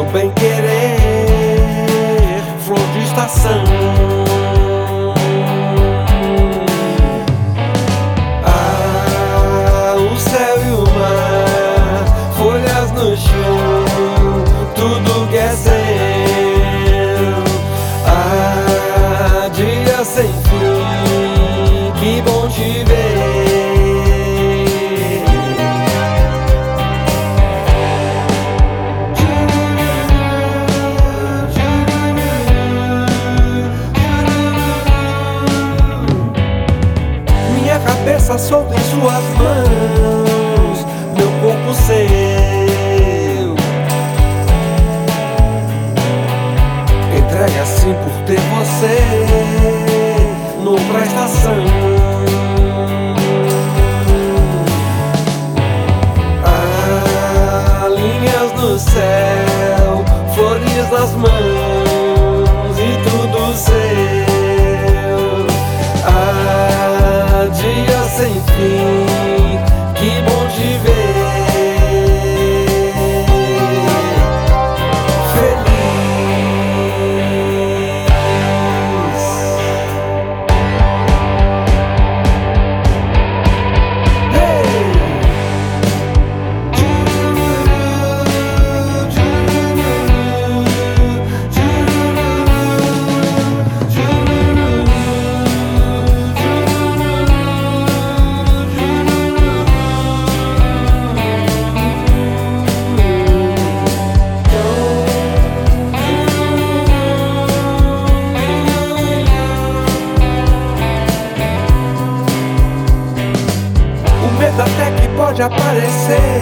meu bem querer, flor de estação. Ah, o céu e o mar, folhas no chão, tudo que é seu. Ah, dia sem fim, que bom te ver. Cabeça solta em suas mãos, meu corpo seu. Entregue assim por ter você noutra estação. Ah, linhas no céu, flores nas mãos e tudo seu. Dia sem fim, que bom te ver. Até que pode aparecer,